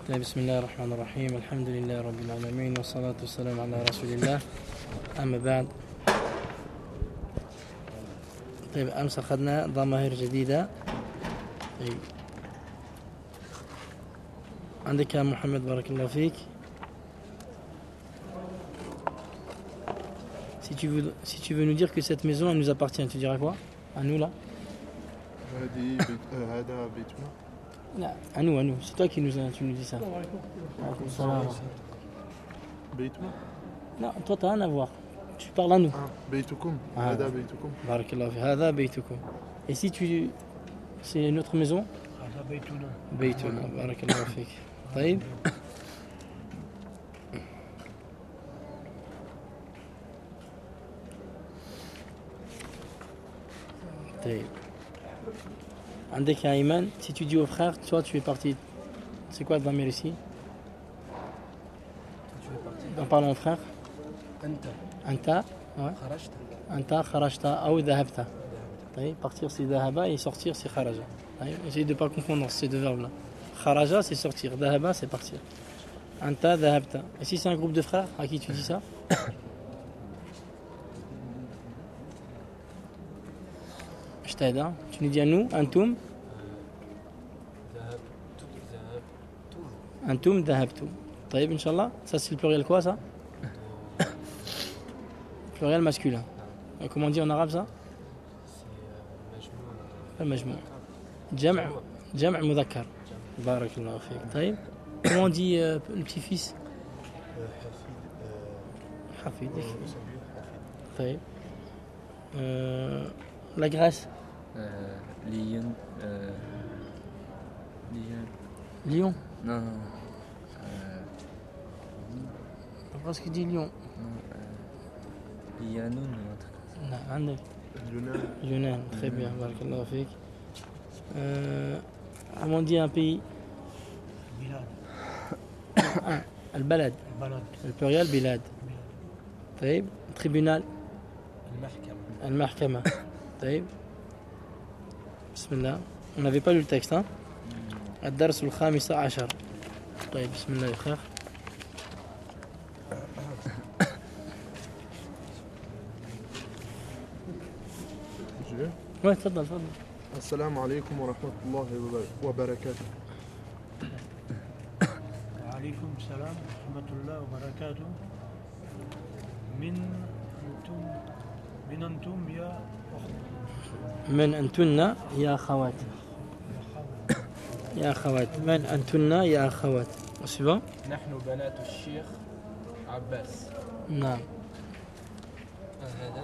بسم الله الرحمن الرحيم الحمد لله رب العالمين والصلاة والسلام على رسول الله أما بعد. طيب أمس أخذنا ضمائر جديدة. طيب عندك يا محمد بارك الله فيك. Si tu veux nous dire que cette maison elle nous appartient, tu diras quoi? À nous là? Non, à nous, c'est toi qui tu nous dis ça. Non, toi t'as rien à voir. Tu parles à nous. Barakallahu fi hada baytukum. Et si tu c'est notre maison? Baytuna. Barakallahu fik. طيب. طيب. عندك يا إيمان, si tu dis au frère, toi tu es parti. C'est quoi le dhamir ici? En parlant au frère. Anta. Ouais. Anta kharajta ou dhahabta. Partir c'est dhahaba et sortir c'est kharaja. Essayez de ne pas confondre ces deux verbes là. Kharaja c'est sortir, dhahaba c'est partir. Anta dhahabta. Et si c'est un groupe de frères, à qui tu dis ça? Je t'aide, hein? Tu nous dis à nous, antum. Antum dhahabtum. طيب إن شاء الله. Ça c'est le pluriel quoi ça? Pluriel masculin. Comment on dit en arabe ça? C'est majmou. Jam' mudhakkar. Barakallahu fik. طيب. Comment on dit le petit-fils? Hafid. طيب. La Grèce. Lion. Lion. Non. Parce qu'il dit lion. Yanoun. Non, عندك. Yunan. Très bien. Barakallahu fik. Comment on dit un pays? البلد. Le pluriel bilad. طيب. Tribunal. المحكمة. طيب. بسم الله. On n'avait pas lu le texte, hein? الدرس الخامس عشر. طيب بسم الله يا frère. Ouais, تفضل. السلام عليكم ورحمة الله وبركاته. وعليكم السلام ورحمة الله وبركاته. من أنتم يا أخوات. من أنتن يا أخوات. يا أخوات. من أنتن يا أخوات. suivant. نحن بنات الشيخ عباس. نعم. أهلا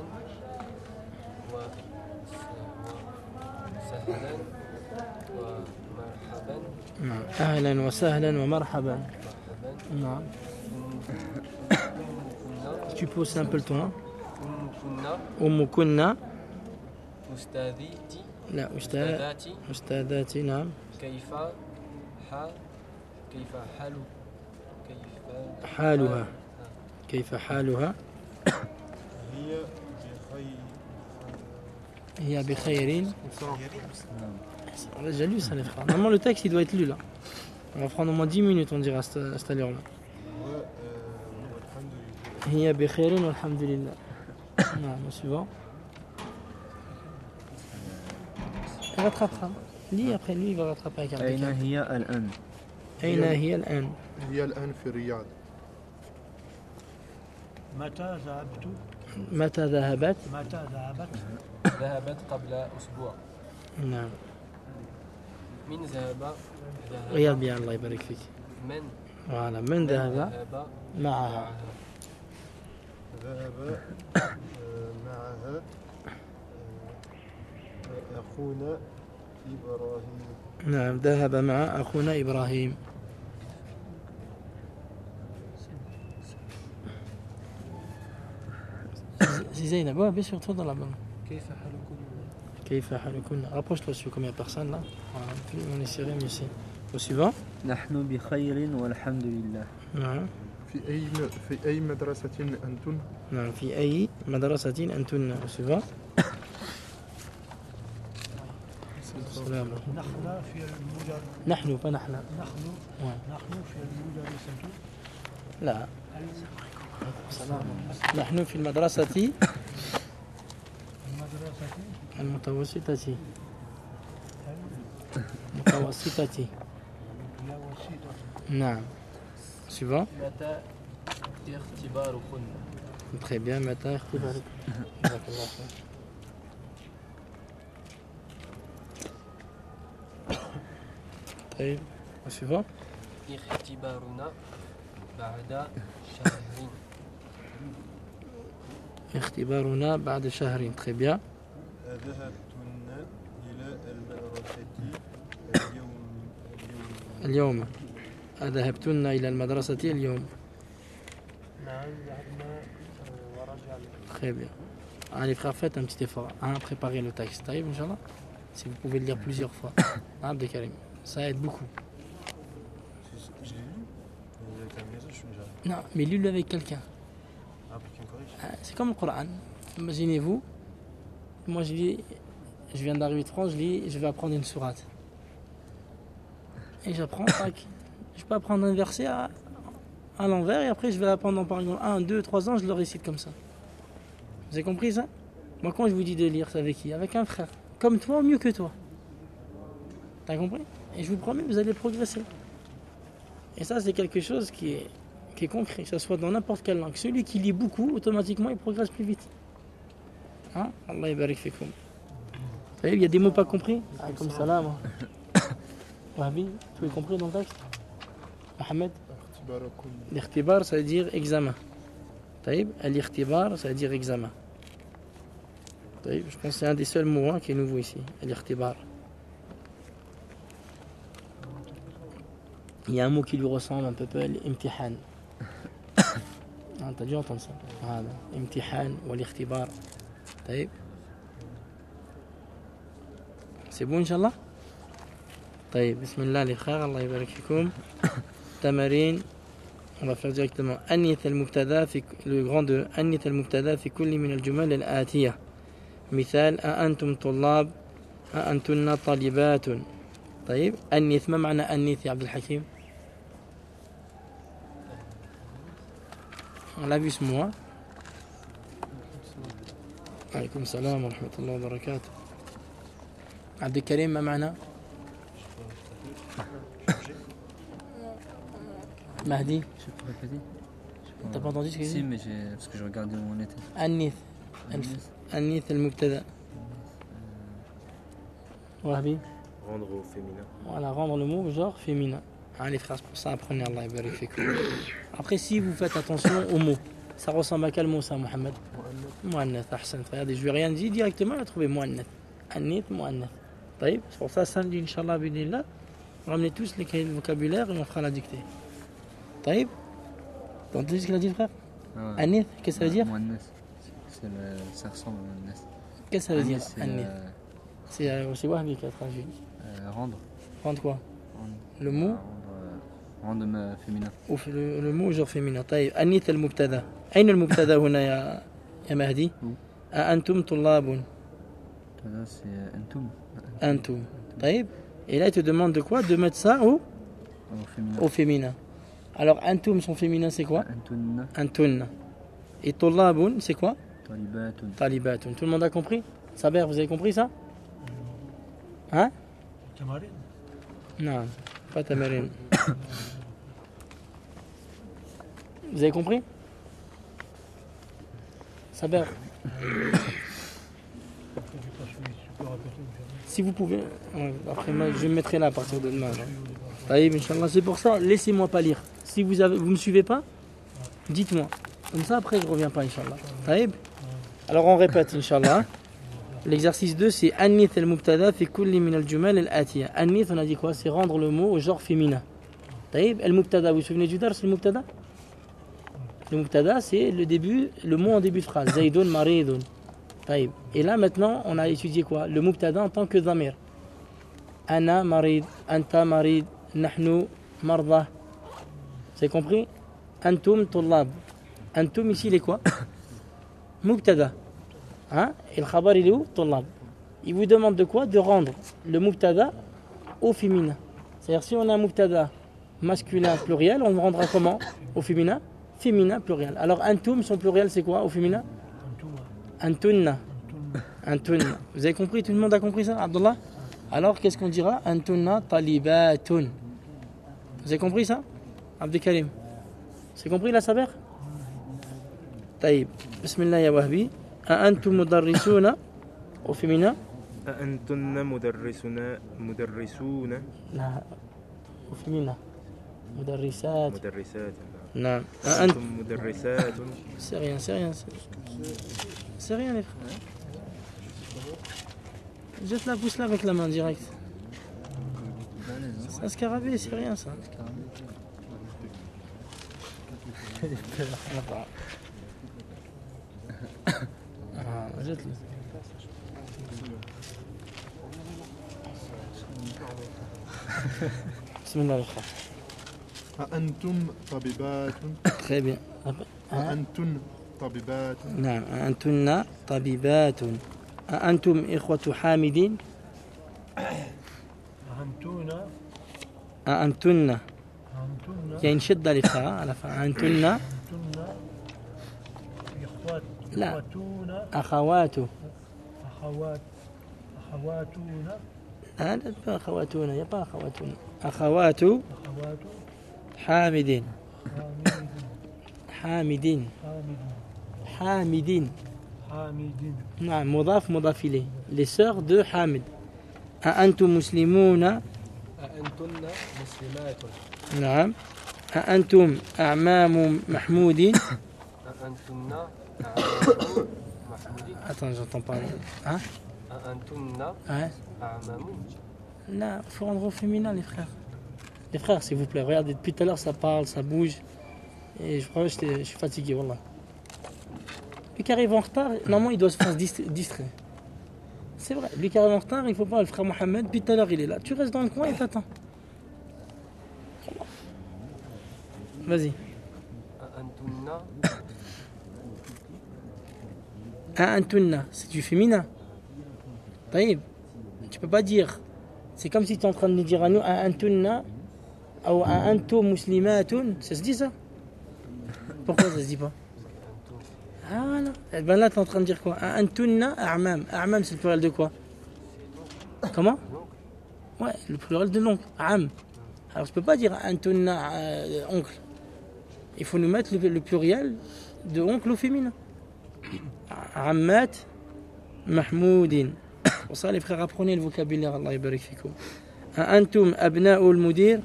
وسهلا ومرحبا. نعم. أهلا وسهلا ومرحبا. نعم. Tu peux aussi un peu le ton. أم كنا. أستاذتي. لا أستاذاتي. نعم. كيف حالها. كيف حالها؟ هي بخير. On a déjà lu ça les frères. Normalement le texte il doit être lu là. On va prendre au moins 10 minutes on dirait à cette allure là. هي بخير والحمد لله. نعم. suivant. Il rattrapera. Lis après lui il va rattraper avec un peu. أين هي الآن؟ أين هي الآن؟ هي الآن في الرياض. متى ذهبت؟ متى ذهبت؟ ذهبت قبل أسبوع. نعم. من ذهب؟ رياض بيان الله يبارك فيك. من ذهب معها. ذهب معها أخونا إبراهيم. نعم. ذهب مع أخونا إبراهيم. زينب. Ouais, bien sûr, toi dans la bonne. كيف حالكم. Rapproche-toi dessus comme il y a personne là. Voilà. Plus on est serré mieux c'est. Au suivant. نحن بخير والحمد لله. نعم. في أي مدرسة أنتن؟ نعم. في أي مدرسة أنتن. Au suivant. verbe. نحن في الموجب نحن pas نحن. نحن Ouais. نحن في الموجب سنتو لا. نحن في المدرسة المدرسة المتوسطة. الوسيطة نعم. Suivant. متى اختباركن؟ Très bien. متى اختبارك؟ جزاك الله خير. طيب. Suivant. اختبارنا بعد شهر. اختبارنا بعد شهر. Très bien. ذهبتن إلى المدرسة اليوم. ذهبتن إلى المدرسة اليوم. نعم ذهبنا ورجعنا. Très bien. Allez frère, faites un petit effort à préparer le texte. طيب Inch'Allah. Si vous pouvez le lire plusieurs fois. Abdelkarim. Ça aide beaucoup. Je l'ai lu. Il a été à la maison, je suis déjà. Non, mais lis-le avec quelqu'un. Ah, pour qu'il me corrige. C'est comme le Coran. Imaginez-vous, moi je viens d'arriver de France, je vais apprendre une sourate. Et j'apprends, tac. Je peux apprendre un verset à l'envers et après je vais l'apprendre dans par exemple 1, 2, 3 ans, je le récite comme ça. Vous avez compris ça? Moi quand je vous dis de lire, c'est avec qui? Avec un frère. Comme toi ou mieux que toi. T'as compris? Et je vous promets, vous allez progresser. Et ça c'est quelque chose qui est concret, que ce soit dans n'importe quelle langue. Celui qui lit beaucoup, automatiquement il progresse plus vite. Hein? Allah yabarik fikoum. Vous savez, il y a des mots pas compris. Ah, comme ça là, moi. Wahabi, tu as compris dans le texte? Mohamed? اختباركن L'irtibar, ça veut dire examen. Taïb, l'irtibar, ça veut dire examen. Taïb, je pense que c'est un des seuls mots qui est nouveau ici. L'irtibar. Il y a un mot qui lui ressemble un peu, l'imtihan. T'as dû entendre ça. Voilà. Imtihan ou l'irtibar. Taïb. C'est bon, Inch'Allah? طيب بسم الله les frères, Allah يبارك فيكم. تمارين. On va faire directement أنيث المبتدا في le grand 2 أنيث المبتدا في كل من الجمل الآتية. مثال أأنتم طلاب أأنتن طالبات. طيب أنيث ما معنى أنيث يا عبد الحكيم؟ On l'a vu ce mois. عليكم السلام ورحمة الله وبركاته. عبد الكريم ما معنى؟ Mahdi, Je peux répéter? t'as pas entendu ce que j'ai Si, dit? mais parce que je regardais où on était. Anith. Anith. Anith al-Mubtada. Wahabi. Rendre au féminin. Voilà, rendre le mot genre féminin. Allez frères, c'est pour ça, apprenez Allah yabarik fikoum. Après, si vous faites attention aux mots, ça ressemble à quel mot ça, Mohamed? Mu'annath, ahsan. Regardez, je lui ai rien dit directement, il a trouvé Mu'annath. Anith, Mu'annath. C'est pour ça, samedi, Inch'Allah, bidnillah, ramenez tous les cahiers de vocabulaire et on fera la dictée. Taïb, t'as entendu ce qu'il a dit, frère? Ah, Anith, qu'est-ce que ça veut dire? Muannas. Ça ressemble à Muannas. Qu'est-ce que ça veut dire? Anith, Anith. C'est Wahabi qui a traduit. rendre. Rendre quoi? Rendre. Le mot rendre féminin. ou le mot genre féminin. طيب أنيث المبتدا. أين المبتدا هنا يا مهدي؟ أنتم طلاب. C'est Antum. أنتم. طيب. Et là il te demande de quoi? De mettre ça au féminin. Alors أنتم son féminin c'est quoi? Antunna. أنتن. Et طلاب c'est quoi? Talibatun. طالبات. Tout le monde a compris? Saber, vous avez compris ça? Hein? تمارين Non, pas tamarin. Vous avez compris? Saber. Si vous pouvez, après moi, je me mettrai là à partir de demain. Taïb, Inch'Allah, c'est pour ça, laissez-moi pas lire. Si vous me suivez pas, dites-moi. Comme ça, après, je reviens pas, Inch'Allah. Taïb. Alors, on répète, Inch'Allah. L'exercice 2, c'est Anith al-Mubtada fi kulli min al-jumal al-atiya. Anith, on a dit quoi? C'est rendre le mot au genre féminin. Taïb, al-Mubtada, vous vous souvenez du dar, c'est le Mubtada? Le Mubtada, c'est le début, le mot en début de phrase. Zaydun maridun. Taïb. Et là, maintenant, on a étudié quoi? Le Mubtada en tant que dhamir. Ana marid, anta marid, nahnu marda. Vous avez compris? Antum tullab. Antum, ici, il est quoi? Mubtada. Hein? Et le khabar il est où? طلاب. Il vous demande de quoi? De rendre le mubtada au féminin. C'est-à-dire si on a un mubtada masculin pluriel, on le rendra comment? Au féminin? Féminin pluriel. Alors antum, son pluriel c'est quoi au féminin? Antunna. Antunna. Vous avez compris? Tout le monde a compris ça, Abdullah? Alors qu'est-ce qu'on dira? Antunna talibatun. Vous avez compris ça? Abdel Karim. C'est compris la saber? Taïb. Bismillah ya Wahbi. Antum mudarrisuna au féminin? أأنتن مدرسون لا au féminin. مدرسات. مدرسات Non. أنتم مدرسات C'est rien. C'est rien les frères. Jette la pousse là avec la main direct. C'est un scarabée, c'est rien ça. Jette-le. Bismillah al-Khair. أأنتم طبيبات Très bien. أأنتن طبيبات نعم أنتن طبيبات أنتم إخوة حامدين أنتونا أنتن أنتونا يعني شدة لفها على أنتن أنتونا لا. إخوتونا أخوات أخواتونا لا pas أخواتنا يا pas أخواتنا أخوات أخوات حامدين حامدين حامدين حامدين حامدين نعم مضاف مضاف إليه les sœurs de Hamid أأنتم مسلمون أأنتن مسلمات نعم أأنتم أعمام محمود أأنتن أعمام محمود Attends j'entends pas hein أأنتن ouais. أعمام Là, il faut rendre au féminin, les frères. Les frères, s'il vous plaît, regardez, depuis tout à l'heure, ça parle, ça bouge. Et je crois que je suis fatigué, wallah. Lui qui arrive en retard, normalement, il doit se faire distraire. C'est vrai, lui qui arrive en retard, il ne faut pas, le frère Mohamed, depuis tout à l'heure, il est là. Tu restes dans le coin et t'attends. Vas-y. أأنتن Antunna, c'est du féminin. Taïb, tu peux pas dire. C'est comme si tu es en train de nous dire à nous Antunna ou Antum muslimatun. Ça se dit ça? Pourquoi ça se dit pas? Ah voilà. Et ben là, tu es en train de dire quoi? Antunna a'mam. A'mam, c'est le pluriel de quoi? Comment? Ouais, le pluriel de l'oncle. Am. Alors je peux pas dire Antunna oncle. Il faut nous mettre le pluriel de oncle au féminin. Ammat Mahmoudin. Pour ça, les frères, apprenez le vocabulaire. Allah yabarik fikum. Antum abna'ul mudir.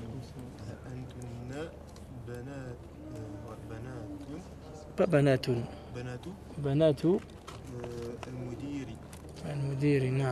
Pas banatun. Banatu. المدير نعم.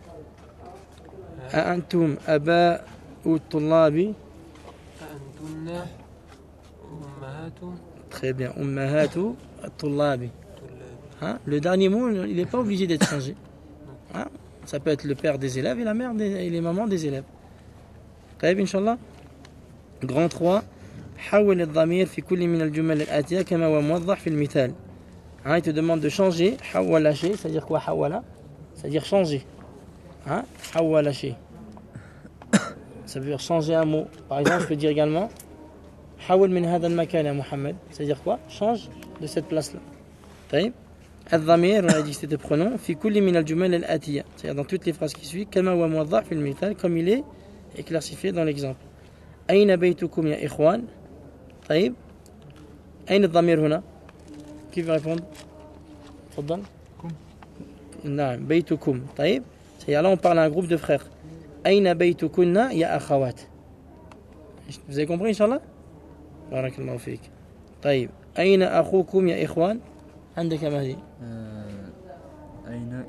أنتم أباء الطلاب. أأنتن أمهات Très bien. أمهات الطلاب. Hein? Le dernier mot, il n'est pas obligé d'être changé. Hein? Ça peut être le père des élèves et la mère et les mamans des élèves. طيب إن شاء الله. Grand 3. حول الضمير في كل من الجمل الآتية كما هو موضح في المثال. Hein, il te demande de changer. حول شيء, c'est-à-dire quoi حول? C'est-à-dire changer. Hein? حول شيء. Ça veut dire changer un mot. Par exemple, je peux dire également حول من هذا المكان يا محمد. C'est-à-dire quoi? Change de cette place-là. طيب. الضمير, on a dit que c'était le pronom, في كل من الجمل الآتية, c'est-à-dire dans toutes les phrases qui suivent, كما هو موضح في المثال, comme il est éclaircifié dans l'exemple. أين بيتكم يا إخوان? طيب. أين الضمير هنا? Qui veut répondre? تفضل. نعم بيتكم. طيب. C'est-à-dire là on parle à un groupe de frères. أين بيتكن يا أخوات? Vous avez compris إن شاء الله؟ بارك الله فيك. طيب. أين أخوكم يا إخوان؟ عندك يا مهدي. أين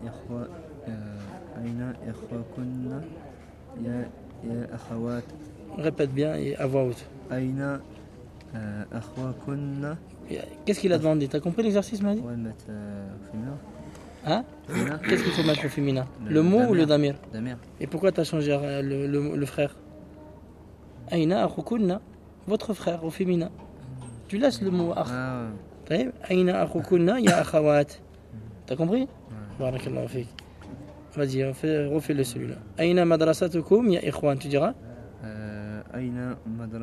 إخوكن يا أخوات؟ Répète bien et à voix haute. أين أخوكن. Qu'est-ce qu'il a demandé? T'as compris l'exercice, Mahdi? Ouais, mettre féminin. Hein? Qu'est-ce qu'il faut mettre au féminin? Le mot ou le damir? Damir. Et pourquoi t'as changé le frère? Aïna akhukunna, votre frère au féminin. Tu laisses le mot akh. Ah طيب أين أخوكن يا أخوات. T'as compris? بارك الله فيك. Vas-y, refais-le celui-là. Aïna madrasatukum ya ikhwan, tu diras? أين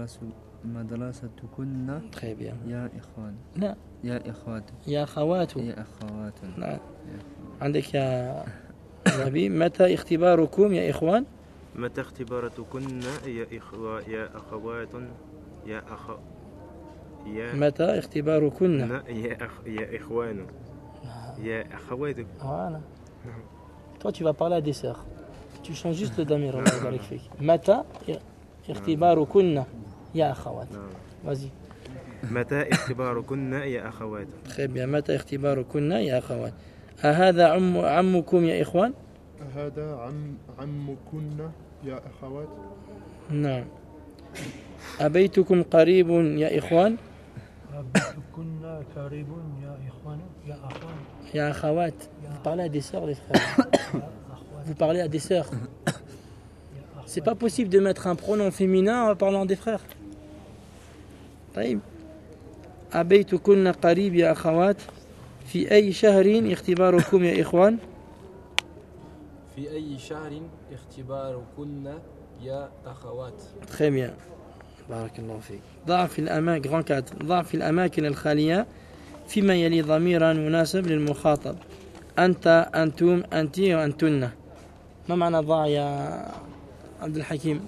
مدرستكن Très bien. يا إخوان لا يا إخوات يا أخوات. يا أخوات نعم. عندك يا نبي متى اختباركم يا إخوان؟ متى اختباراتكن يا يا أخوات يا يا متى اختباركن؟ يا إخوان يا أخوات. Voilà. Toi, tu vas parler à des sœurs. Tu changes juste le damir. Allah yabarak fik. Mata ikhtibarukunna ya akhawat. Vas-y. متى اختباركن يا أخوات. Très bien. متى اختباركن يا أخوات. أهذا عمكم يا إخوان؟ هذا عمكن يا أخوات. نعم. أبيتكم قريب يا إخوان؟ كنا قريب يا إخوان يا أخوان. يا أخوات. Vous parlez à des sœurs, les frères. Vous parlez à des sœurs. C'est pas possible de mettre un pronom féminin en parlant des frères. طيب. أبيتكن قريب يا أخوات. في أي شهر اختباركم يا إخوان؟ في أي شهر اختباركن يا أخوات. Très bien. بارك الله فيك. ضع في الأماكن grand 4. ضع في الأماكن الخالية فيما يلي ضميرا مناسب للمخاطب. أنت أنتم أنت وأنتن. ما معنى ضع يا عبد الحكيم؟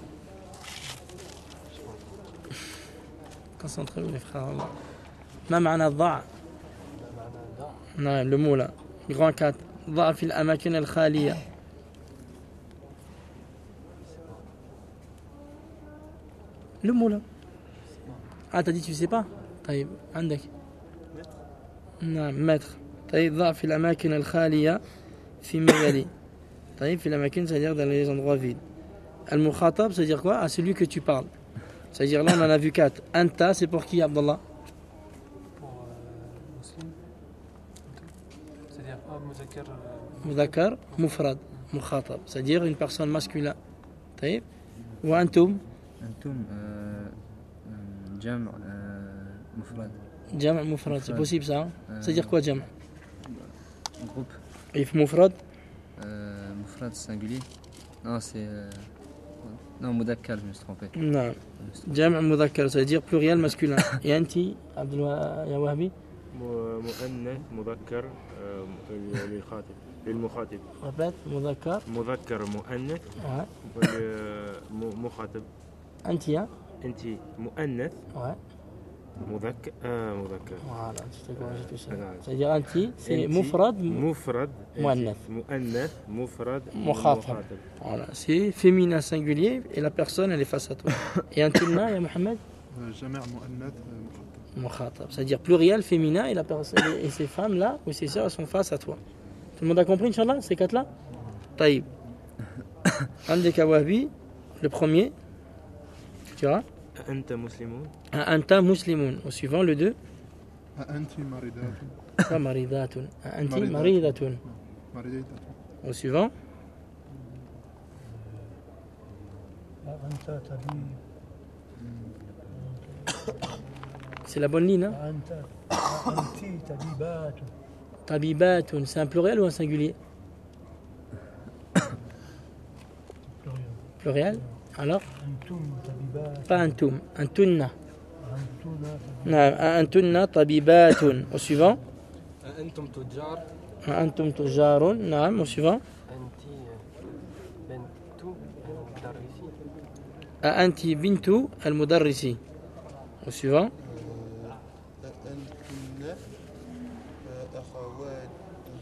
Concentrez-vous les frères. ما معنى ضع؟ نعم le mot là. grand 4. ضع في الأماكن الخالية. Le mot là. Ah, t'as dit tu sais pas? طيب عندك. نعم mettre. طيب ضع في الأماكن الخالية فيما يلي. طيب في الأماكن c'est-à-dire dans les endroits vides. المخاطب c'est-à-dire quoi? À celui que tu parles. C'est-à-dire là on en a vu 4. Anta c'est pour qui Abdallah? Pour muslim. C'est-à-dire pas muzakkar. Muzakkar, mufrad, mukhatab. C'est-à-dire une personne masculine. طيب. وأنتم أنتم جمع مفرد جمع مفرد. C'est possible ça? C'est-à-dire quoi جمع? groupe Et mufrad? مفرد singulier. Non, c'est non مذكر, je me suis trompé. نعم. جمع مذكر c'est-à-dire pluriel masculin. Et أنتِ عبد يا وهبي؟ مؤنث مذكر للمخاطب. ربط مذكر. مذكر مؤنث. مخاطب. أنت يا؟ أنت مؤنث. Ouais. مذكر. Voilà, tu t'es corrigé tout seul. C'est-à-dire أنت c'est مفرد. مفرد. مؤنث. مؤنث مفرد. مخاطب. Voilà, c'est féminin singulier et la personne elle est face à toi. Et أنتنا يا محمد؟ جمع مؤنث مخاطب. C'est-à-dire pluriel féminin et la personne et ces femmes là ou ces sœurs sont face à toi. Tout le monde a compris Inch'Allah ces 4 là? طيب. عندك يا وهبي le premier. Tu vois? أنت مسلمون. أنت مسلمون. Au suivant le 2. أنت مريضات. Pas مريضات. أنت مريضة. مريضة. Au suivant. أنت طبيب. C'est la bonne ligne. Hein? أنت طبيبات. طبيبات. C'est un pluriel ou un singulier? Pluriel. Alors? أنتم طبيبات. Pas أنتم. أنتن. أنتنا. نعم. أنتن طبيبات. Au suivant. أنتم تجار. أنتم تجار. نعم. Au suivant. أنت بنت المدرسين. أنت بنت المدرس. Au suivant. أنتن أخوات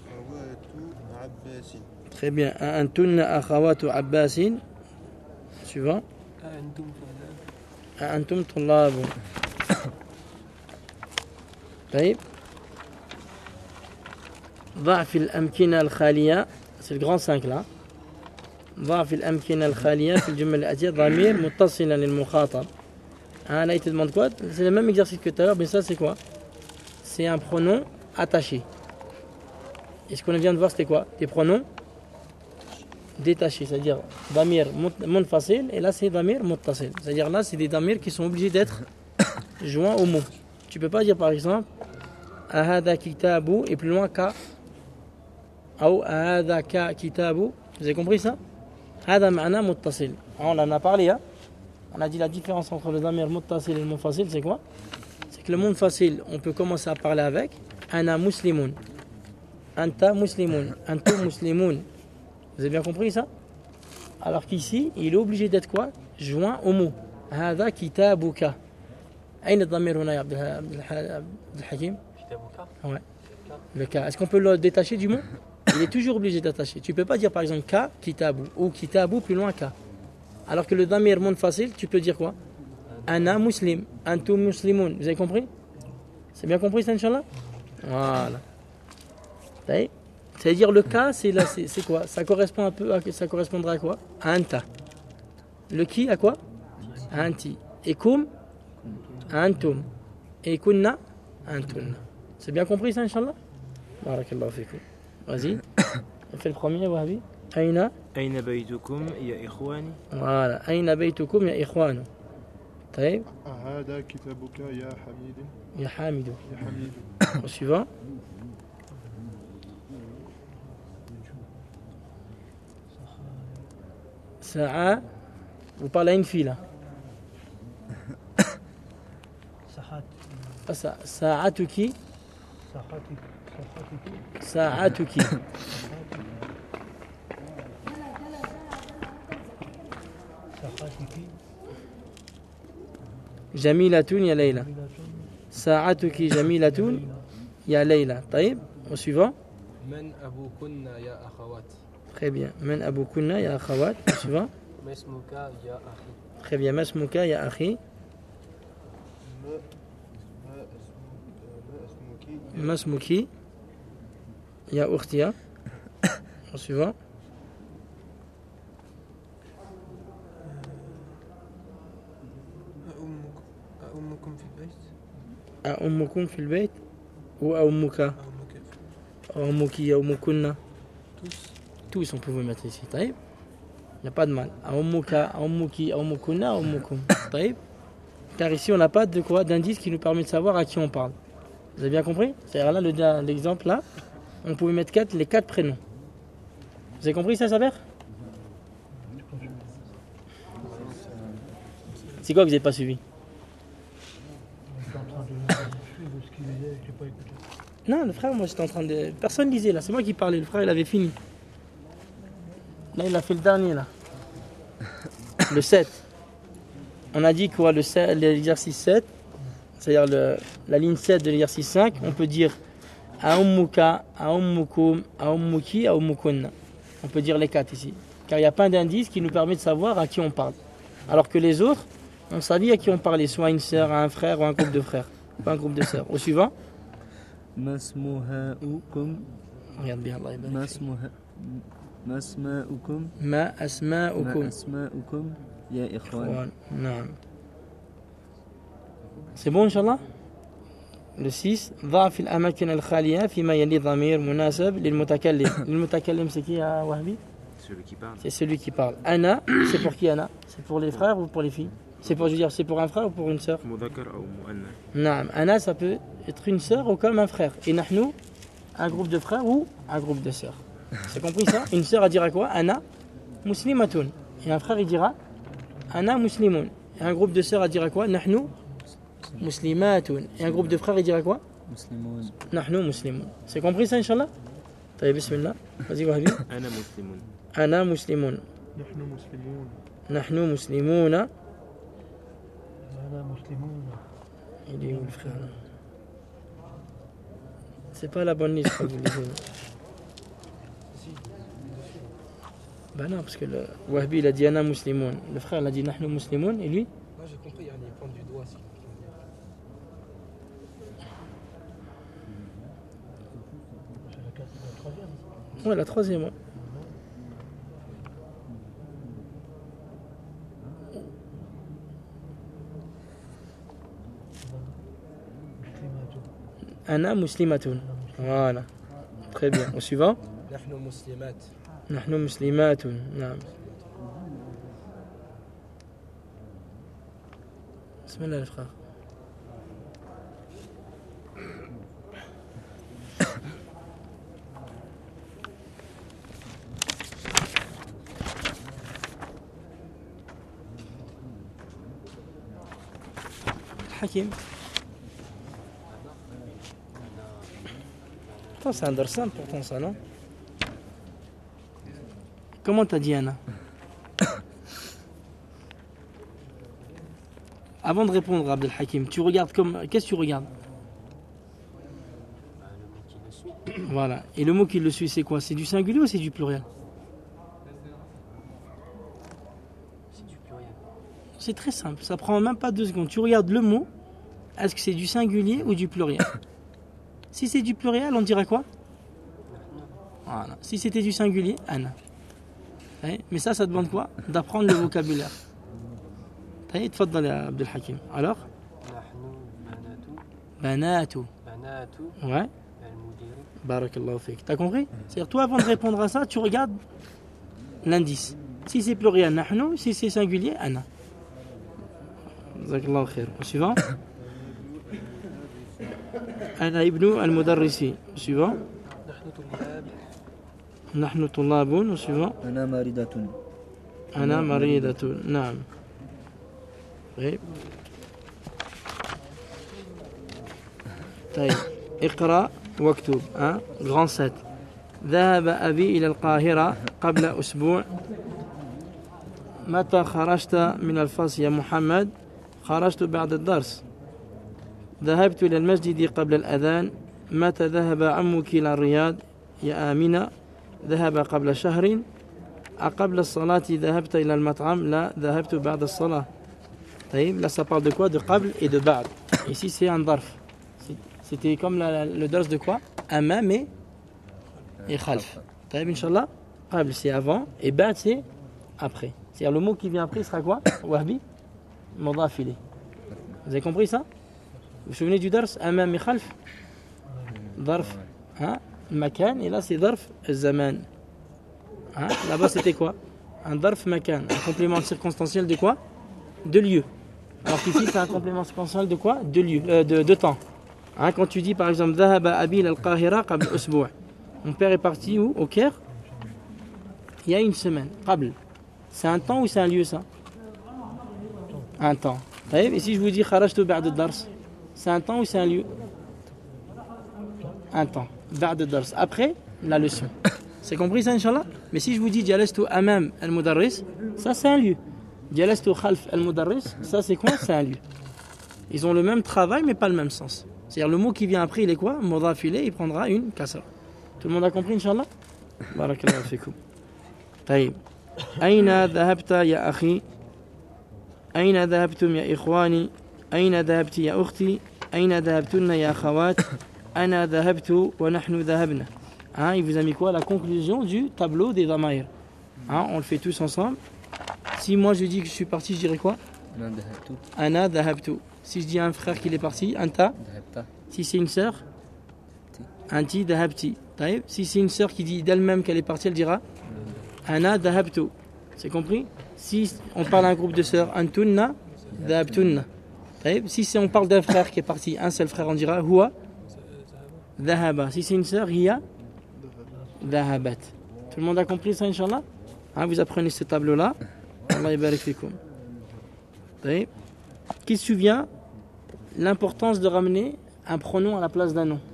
عباس. Très bien. أنتن أخوات عباس. Suivant. أنتم طلاب. أنتم طلاب. طيب. ضع في الأمكنة الخالية. C'est le grand 5 là. ضع في الأمكنة الخالية في الجمل الآتية ضمير متصلا للمخاطب. Là il te demande quoi? C'est le même exercice que tout à l'heure, mais ça c'est quoi? C'est un pronom attaché. Et ce qu'on vient de voir c'était quoi? Des pronoms détachés, c'est-à-dire damir munfasil et là c'est damir muttasil. C'est-à-dire là c'est des damirs qui sont obligés d'être joints au mot. Tu peux pas dire par exemple ahada kitabu et plus loin ka أو هذا كتاب. Vous avez compris ça? هذا معنى متصل. On en a parlé, hein? On a dit la différence entre le damir muttasil et le munfasil, c'est quoi? C'est que le munfasil, on peut commencer à parler avec ana muslimun, anta muslimun, antum muslimun. Vous avez bien compris ça? Alors qu'ici, il est obligé d'être quoi? Joint au mot. هذا كتابك. أين الضمير هنا يا عبد الحكيم? Ouais. Le cas. Est-ce qu'on peut le détacher du mot? Il est toujours obligé d'attacher. Tu ne peux pas dire par exemple ka, kitabu, ou kitabu plus loin ka. Alors que le damir munfasil, tu peux dire quoi? Ana muslim, antum muslimun. Vous avez compris? C'est bien compris ça, Inch'Allah? Voilà. C'est-à-dire le ka, c'est quoi? Ça correspond un peu ça correspondra à quoi? À anta. Le qui à quoi? Anti. Et kum? Antum. Et kunna? Antunna. C'est bien compris ça, Inch'Allah? Barakallahu fikum. Vas-y. On fait le premier, Wahabi. Aïna. أين بيتكم يا إخواني؟ Voilà. Aïna baytukum ya ikhwanu. طيب. هذا كتابك يا حميد. Ya Hamidou. يا حميد. Au suivant. Sa'a. Vous parlez à une fille là. Sa'atuki. Sa'atuki. Jamilatun ya Layla. Sa'atuki jamilatun ya Layla. طيب. Au suivant. من أبوكن يا أخوات. Très bien. من أبوكن يا أخوات. Au suivant. ما اسمك يا أخي. Très bien. ما اسمك يا أخي. ما اسمك يا أختي. Au suivant. أمكم في البيت. أمكم في البيت ou أمك أمك يا أمكن. Tous on peut vous mettre ici. طيب. Il n'y a pas de mal. أمك أمك أمكن أمكم. طيب. Car ici on n'a pas de quoi d'indice qui nous permet de savoir à qui on parle. Vous avez bien compris? C'est-à-dire là l'exemple là, on pouvait mettre les quatre prénoms. Vous avez compris ça, Saber? C'est quoi que vous n'avez pas suivi? Non, le frère, moi j'étais en train de... Personne lisait là, c'est moi qui parlais, le frère il avait fini. Là il a fait le dernier là. Le 7. On a dit quoi, l'exercice 7, c'est-à-dire la ligne 7 de l'exercice 5, on peut dire Aummuka, Aummukum, Aummuki, Aummukunna. On peut dire les quatre ici. Car il n'y a pas d'indice qui nous permet de savoir à qui on parle. Alors que les autres, on savait à qui on parlait, soit une sœur, à un frère ou un groupe de frères, ou un groupe de sœurs. Au suivant. Masmuha'ukum. Regarde bien, Allah yabarak. Masma'ukum. Ma asma'ukum. Ma asma'ukum ya ikhwan. Naam. C'est bon, Inch'Allah? Le 6. ضعف الأماكن الخالية فيما يلي ضمير مناسب للمتكلم. المتكلم c'est qui, Wahbi? Celui qui parle. C'est celui qui parle. Ana, c'est pour qui Ana? C'est pour les frères ou pour les filles? C'est pour, je veux dire, c'est pour un frère ou pour une sœur? مذكر أو مؤنث. Naam. Ana, ça peut être une sœur ou comme un frère. Et nahnu, un groupe de frères ou un groupe de sœurs. C'est compris ça? Une sœur, elle dira quoi? Ana muslimatun. Et un frère, il dira Ana muslimun. Et un groupe de sœurs, elle dira quoi? Nahnu muslimatun. Et un groupe de frères, il dira quoi? Muslimoun. Nahnu muslimun. C'est compris ça, Inch'Allah? Taïb, bismillah. Vas-y, Wahabi. أنا مسلم. Ana muslimun. نحن مسلمون. Nahnu muslimuna. أنا مسلمون. Il est où le frère là? C'est pas la bonne liste que vous lisez. Bah non, parce que le Wahbi il a dit Ana muslimoun. Le frère il a dit Nahnu muslimoun. Et lui? Moi j'ai compris, il pointe du doigt. C'est la troisième. Ouais, la troisième. Ouais. Ana muslimatun. Voilà. Très bien. Au suivant. نحن مسلمات. نحن مسلمات. نعم. بسم الله الفخار. Hakim. Attends, c'est un dars simple pourtant ça, non? Comment t'as dit Anna? Avant de répondre, Abdel Hakim, tu regardes comme... Qu'est-ce que tu regardes? Voilà. Et le mot qui le suit, c'est quoi? C'est du singulier ou c'est du pluriel? C'est du pluriel. C'est très simple, ça prend même pas 2 secondes. Tu regardes le mot, est-ce que c'est du singulier ou du pluriel? Si c'est du pluriel, on dirait quoi? Voilà. Si c'était du singulier, Anna. Mais ça demande quoi? D'apprendre le vocabulaire. تفضل يا عبد الحكيم. Alors? نحن بنات. بنات Ouais. المدير. Barakallahu fik. T'as compris? C'est-à-dire, toi, avant de répondre à ça, tu regardes l'indice. Si c'est pluriel, nahnu. Si c'est singulier, ana. Jazakallahu khair. Au suivant. Ana ibnu al-mudarrisi. Au suivant. نحن طلاب. نحن طلاب. Au suivant. أنا مريضة. أنا مريضة. نعم. طيب. طيب. اقرأ واكتب. Grand 7. ذهب أبي إلى القاهرة قبل أسبوع. متى خرجت من الفصل يا محمد؟ خرجت بعد الدرس. ذهبت إلى المسجد قبل الأذان. متى ذهب عمك إلى الرياض يا آمنة؟ ذهب قبل شهر. قبل الصلاة ذهبت إلى المطعم؟ لا، ذهبت بعد الصلاة. طيب, là ça parle de quoi? De qabl et de ba'd. Ici c'est un darf. C'était comme le dars de quoi? Amam et khalf. طيب, Inch'Allah, qabl c'est avant et ba'd c'est après. C'est-à-dire le mot qui vient après sera quoi? Wahbi? Mudaf ilayh. Vous avez compris ça? Vous vous souvenez du dars? Amam et khalf? Darf. Makan, et là c'est darf zaman. Là-bas c'était quoi? Un darf makan, un complément circonstanciel de quoi? De lieu. Alors qu'ici c'est un complément circonstanciel de quoi? De lieu, de temps. Quand tu dis par exemple Dhahaba Abi al-Qahira qabl usbu'. Mon père est parti où? Au Caire il y a une semaine. Qabl. C'est un temps ou c'est un lieu ça? Un temps. Et si je vous dis Kharajtu ba'd ad-dars, c'est un temps ou c'est un lieu? Un temps. Ba'd ad-dars. Après la leçon. C'est compris ça, Inch'Allah? Mais si je vous dis Jalastu amam al-mudarris, ça c'est un lieu. Jalastu khalf al-mudarris, ça c'est quoi? C'est un lieu. Ils ont le même travail mais pas le même sens. C'est-à-dire le mot qui vient après il est quoi? Mudaf ilayh, il prendra une kasra. Tout le monde a compris, Inch'Allah? Barakallahu fikum. طيب. أين ذهبت يا أخي؟ أين ذهبتم يا إخواني؟ أين ذهبت يا أختي؟ أين ذهبتن يا أخوات؟ أنا ذهبت ونحن ذهبنا. Il vous a mis quoi? La conclusion du tableau des damaïr. On le fait tous ensemble. Si moi je dis que je suis parti, je dirais quoi? Ana dhahabtu. Si je dis à un frère qu'il est parti, anta. Si c'est une sœur, anti dhahabti. Si c'est une sœur qui dit d'elle-même qu'elle est partie, elle dira ana dhahabtu. C'est compris? Si on parle à un groupe de sœurs, antunna dhahabtunna. Si on parle d'un frère qui est parti, un seul frère, on dira huwa dhahaba. Si c'est une sœur, hiya dhahabat. Tout le monde a compris ça, Inch'Allah? Vous apprenez ce tableau-là. Allah yabarik fikoum. Qui se souvient l'importance de ramener un pronom à la place d'un nom?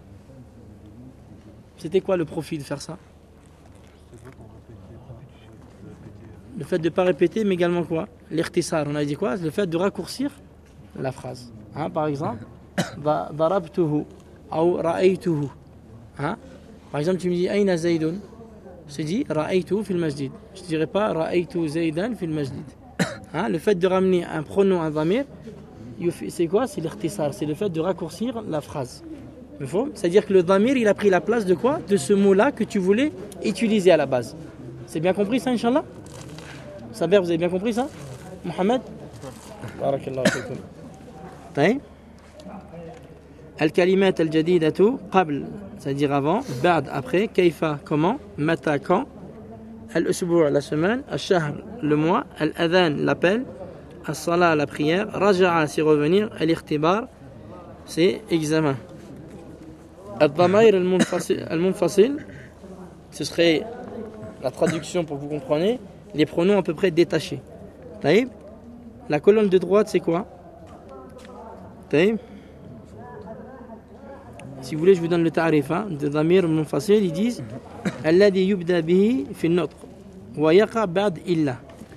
C'était quoi le profit de faire ça? Le fait de ne pas répéter, mais également quoi? L'irtisar, on a dit quoi? Le fait de raccourcir la phrase. Par exemple, darabtuhu ou ra'aytuhu. Par exemple, tu me dis Aïna Zaydun. Je dis Ra'aytu fil masjid. Je ne dirais pas Ra'aytu Zaydan fil masjid. Le fait de ramener un pronom à dhamir, c'est quoi? C'est l'irtisar, c'est le fait de raccourcir la phrase. C'est-à-dire que le dhamir, il a pris la place de quoi? De ce mot-là que tu voulais utiliser à la base. C'est bien compris ça, Inch'Allah? Saber, vous avez bien compris ça? Mohamed? Barakallahu fikum. Taï? Al-kalimat al-jadidatu qabl, c'est-à-dire avant, ba'd après, kayfa comment, mata quand, al-usbu' la semaine, al-shahr le mois, al-adhan l'appel, al-salah la prière, raja'a c'est revenir, al-ikhtibar c'est examen. Al-dhamair al-munfasil, ce serait la traduction pour que vous compreniez, les pronoms à peu près détachés. Taïb, la colonne de droite c'est quoi? طيب. Si vous voulez, je vous donne le tarif de ضمير منفصل. Ils disent الذي يبدأ به في النطق ويقع بعد إلا.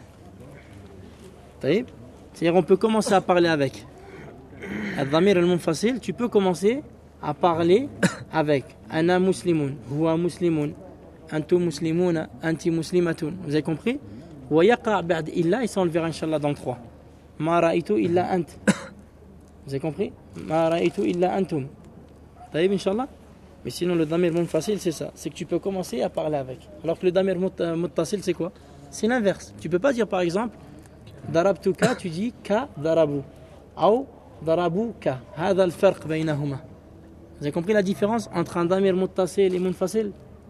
طيب. C'est-à-dire on peut commencer à parler avec. الضمير المنفصل, tu peux commencer à parler avec. أنا مسلم, هو مسلم, أنتم مسلمون, أنت مسلمة. Vous avez compris? ويقع بعد إلا, et ça on le verra Inch'Allah dans le 3. ما رأيت إلا أنت. Vous avez compris? ما رأيت إلا أنتم. طيب Inch'Allah. Mais sinon le damir munfasil c'est ça, c'est que tu peux commencer à parler avec. Alors que le damir muttasil c'est quoi? C'est l'inverse. Tu peux pas dire par exemple darabtuka, tu dis ka darabu ou darabuka. هذا الفرق بينهما. Vous avez compris la différence entre un damir muttasil et munfasil?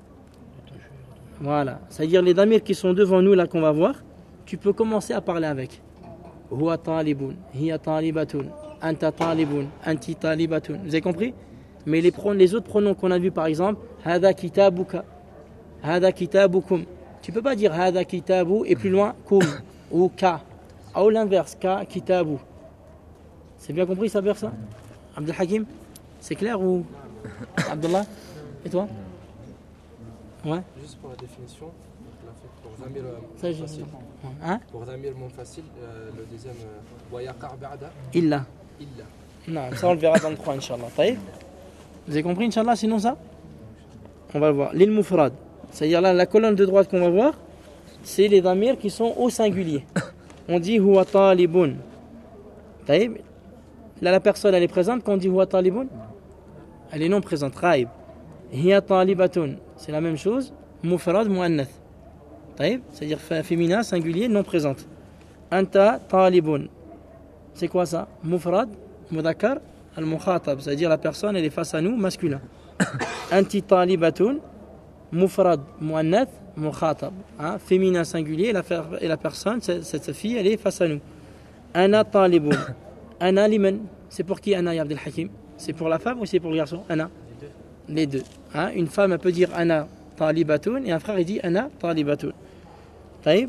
Voilà, c'est-à-dire les damirs qui sont devant nous là qu'on va voir, tu peux commencer à parler avec. Huwa talibun, hiya talibatun, anta talibun, anti talibatun. Vous avez compris? Mais les autres pronoms qu'on a vus par exemple, hada kitabuka, hada kitabukum. Tu peux pas dire hada kitabu et plus loin kum ou ka. Ou l'inverse, ka kitabu. C'est bien compris ça vers ça? Abdel Hakim? C'est clair ou Abdullah? Et toi? Ouais. Juste pour la définition, pour Damir Ça, Munfasil. Hein? Pour Damir Munfasil, le deuxième, Wayaqa Ba'da Illa. Illa. Non, ça on le verra dans le 3 Inch'Allah. Taïb. Vous avez compris Inch'Allah, sinon ça? On va le voir. L'il mufrad. C'est-à-dire là, la colonne de droite qu'on va voir, c'est les damirs qui sont au singulier. On dit huwa talibun. Taïb. Là, la personne elle est présente quand on dit huwa talibun? Elle est non présente. Raib. Hiya talibatun. C'est la même chose. Mufrad muannath. Taïb. C'est-à-dire féminin, singulier, non présente. Anta talibun. C'est quoi ça? Mufrad, mudakar, al-mukhatab. C'est-à-dire la personne elle est face à nous, masculin. Anti talibatun. Mufrad muannath, mukhatab. Féminin, singulier, et la personne, cette fille, elle est face à nous. Ana talibun. Ana liman. C'est pour qui Ana, ya Abdel Hakim? C'est pour la femme ou c'est pour le garçon? Ana. Les deux. Une femme elle peut dire Ana talibatun et un frère il dit Ana talibatun. Taïb.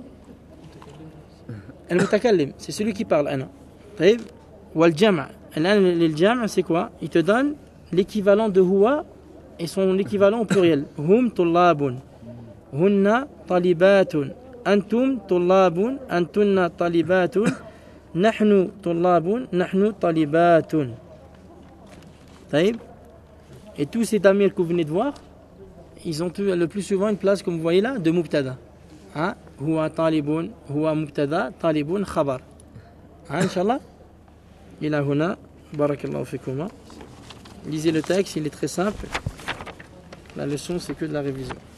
Al-mutakallim, c'est celui qui parle Ana. Taïb. Wal jama'. Le jama' c'est quoi? Il te donne l'équivalent de huwa et son équivalent au pluriel. Hum tullabun. Hunna talibatun. Antum tullabun. Antunna talibatun. Nahnu tullabun. Nahnu talibatun. Taïb. Et tous ces damirs que vous venez de voir, ils ont le plus souvent une place, comme vous voyez là, de mubtada. Huwa talibun, huwa mubtada, talibun, khabar. Inch'Allah. Ila huna, barakallahu fikuma. Lisez le texte, il est très simple. La leçon, c'est que de la révision.